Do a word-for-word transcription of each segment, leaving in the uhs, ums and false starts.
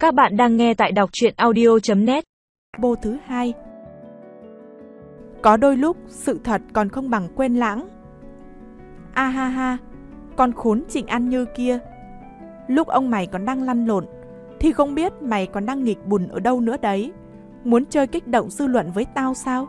Các bạn đang nghe tại đọc truyện audio chấm net. Bô thứ hai. Có đôi lúc sự thật còn không bằng quên lãng. A ha ha, con khốn Trịnh An Như kia. Lúc ông mày còn đang lăn lộn thì không biết mày còn đang nghịch bùn ở đâu nữa đấy. Muốn chơi kích động dư luận với tao sao?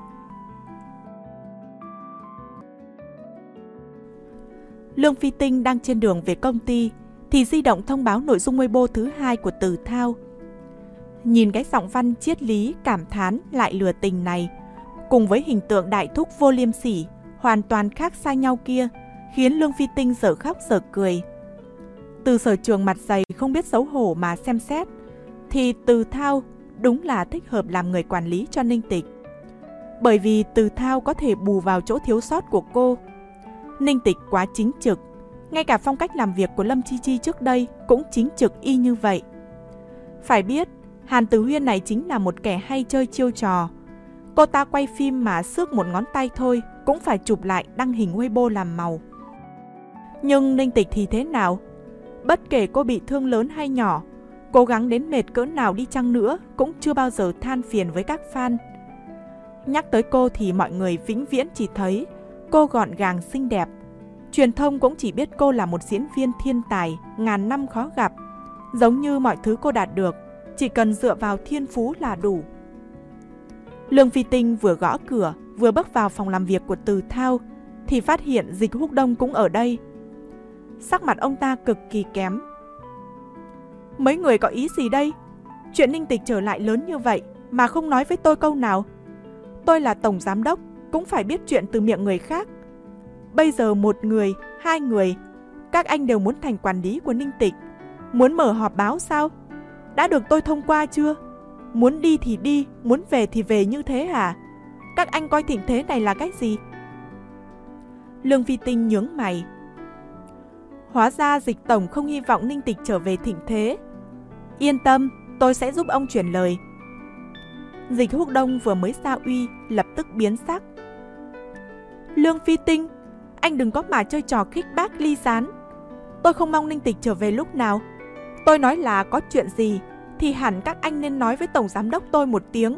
Lương Phi Tinh đang trên đường về công ty thì di động thông báo nội dung Weibo thứ hai của Từ Thao. Nhìn cái giọng văn triết lý, cảm thán lại lừa tình này, cùng với hình tượng đại thúc vô liêm sỉ, hoàn toàn khác xa nhau kia, khiến Lương Phi Tinh dở khóc dở cười. Từ sở trường mặt dày không biết xấu hổ mà xem xét, thì Từ Thao đúng là thích hợp làm người quản lý cho Ninh Tịch. Bởi vì Từ Thao có thể bù vào chỗ thiếu sót của cô. Ninh Tịch quá chính trực, ngay cả phong cách làm việc của Lâm Chi Chi trước đây cũng chính trực y như vậy. Phải biết, Hàn Tử Huyên này chính là một kẻ hay chơi chiêu trò. Cô ta quay phim mà xước một ngón tay thôi cũng phải chụp lại đăng hình Weibo làm màu. Nhưng Ninh Tịch thì thế nào? Bất kể cô bị thương lớn hay nhỏ, cố gắng đến mệt cỡ nào đi chăng nữa cũng chưa bao giờ than phiền với các fan. Nhắc tới cô thì mọi người vĩnh viễn chỉ thấy cô gọn gàng xinh đẹp. Truyền thông cũng chỉ biết cô là một diễn viên thiên tài, ngàn năm khó gặp. Giống như mọi thứ cô đạt được, chỉ cần dựa vào thiên phú là đủ. Lương Phi Tinh vừa gõ cửa, vừa bước vào phòng làm việc của Từ Thao, thì phát hiện Dịch Húc Đông cũng ở đây. Sắc mặt ông ta cực kỳ kém. Mấy người có ý gì đây? Chuyện Ninh Tịch trở lại lớn như vậy mà không nói với tôi câu nào. Tôi là tổng giám đốc, cũng phải biết chuyện từ miệng người khác. Bây giờ một người, hai người, các anh đều muốn thành quản lý của Ninh Tịch. Muốn mở họp báo sao? Đã được tôi thông qua chưa? Muốn đi thì đi, muốn về thì về như thế hả? Các anh coi thịnh thế này là cái gì? Lương Phi Tinh nhướng mày. Hóa ra Dịch tổng không hy vọng Ninh Tịch trở về thịnh thế. Yên tâm, tôi sẽ giúp ông chuyển lời. Dịch Húc Đông vừa mới sa uy, lập tức biến sắc. Lương Phi Tinh, anh đừng có mà chơi trò khích bác ly gián. Tôi không mong Ninh Tịch trở về lúc nào. Tôi nói là có chuyện gì thì hẳn các anh nên nói với tổng giám đốc tôi một tiếng.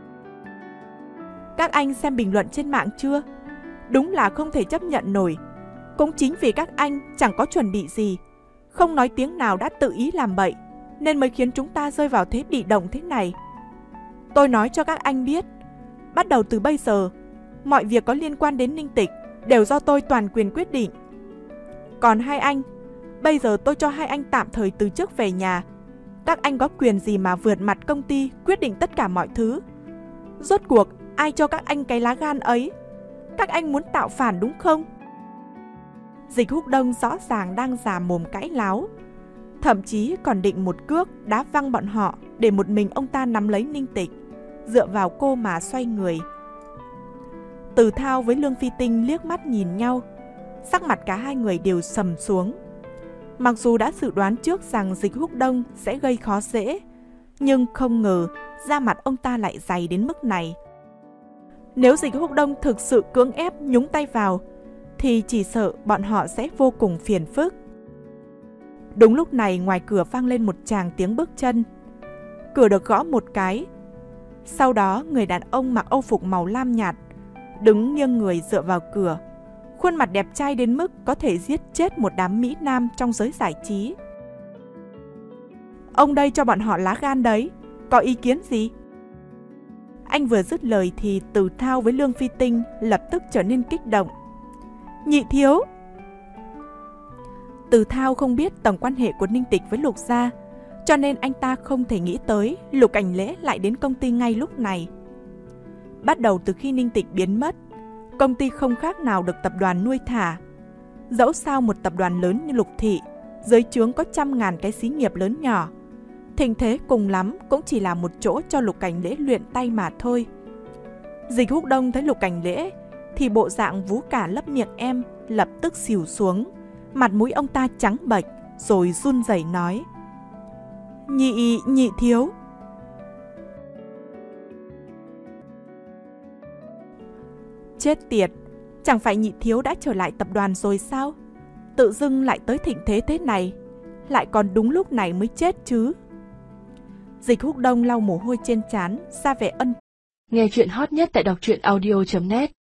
Các anh xem bình luận trên mạng chưa? Đúng là không thể chấp nhận nổi. Cũng chính vì các anh chẳng có chuẩn bị gì, không nói tiếng nào đã tự ý làm bậy, nên mới khiến chúng ta rơi vào thế bị động thế này. Tôi nói cho các anh biết, bắt đầu từ bây giờ, mọi việc có liên quan đến Ninh Tịch đều do tôi toàn quyền quyết định. Còn hai anh, bây giờ tôi cho hai anh tạm thời từ chức về nhà. Các anh có quyền gì mà vượt mặt công ty quyết định tất cả mọi thứ? Rốt cuộc ai cho các anh cái lá gan ấy? Các anh muốn tạo phản đúng không? Dịch Húc Đông rõ ràng đang già mồm cãi láo, thậm chí còn định một cước đá văng bọn họ để một mình ông ta nắm lấy Ninh Tịch, dựa vào cô mà xoay người. Từ Thao với Lương Phi Tinh liếc mắt nhìn nhau, sắc mặt cả hai người đều sầm xuống. Mặc dù đã dự đoán trước rằng Dịch Húc Đông sẽ gây khó dễ, nhưng không ngờ da mặt ông ta lại dày đến mức này. Nếu Dịch Húc Đông thực sự cưỡng ép nhúng tay vào, thì chỉ sợ bọn họ sẽ vô cùng phiền phức. Đúng lúc này ngoài cửa vang lên một tràng tiếng bước chân. Cửa được gõ một cái. Sau đó người đàn ông mặc âu phục màu lam nhạt, đứng nghiêng người dựa vào cửa. Khuôn mặt đẹp trai đến mức có thể giết chết một đám mỹ nam trong giới giải trí. Ông đây cho bọn họ lá gan đấy, có ý kiến gì? Anh vừa dứt lời thì Từ Thao với Lương Phi Tinh lập tức trở nên kích động. Nhị thiếu! Từ Thao không biết tầm quan hệ của Ninh Tịch với Lục gia, cho nên anh ta không thể nghĩ tới Lục Cảnh Lễ lại đến công ty ngay lúc này. Bắt đầu từ khi Ninh Tịch biến mất, công ty không khác nào được tập đoàn nuôi thả. Dẫu sao một tập đoàn lớn như Lục Thị, dưới trướng có trăm ngàn cái xí nghiệp lớn nhỏ, thịnh thế cùng lắm cũng chỉ là một chỗ cho Lục Cảnh Lễ luyện tay mà thôi. Dịch Húc Đông thấy Lục Cảnh Lễ thì bộ dạng vú cả lấp miệng em lập tức xỉu xuống, mặt mũi ông ta trắng bệch rồi run rẩy nói: Nhị, nhị thiếu. Chết tiệt, chẳng phải nhị thiếu đã trở lại tập đoàn rồi sao? Tự dưng lại tới thịnh thế thế này, lại còn đúng lúc này mới chết chứ. Dịch Húc Đông lau mồ hôi trên trán, ra vẻ ân. Nghe chuyện hot nhất tại đọc truyện audio chấm net.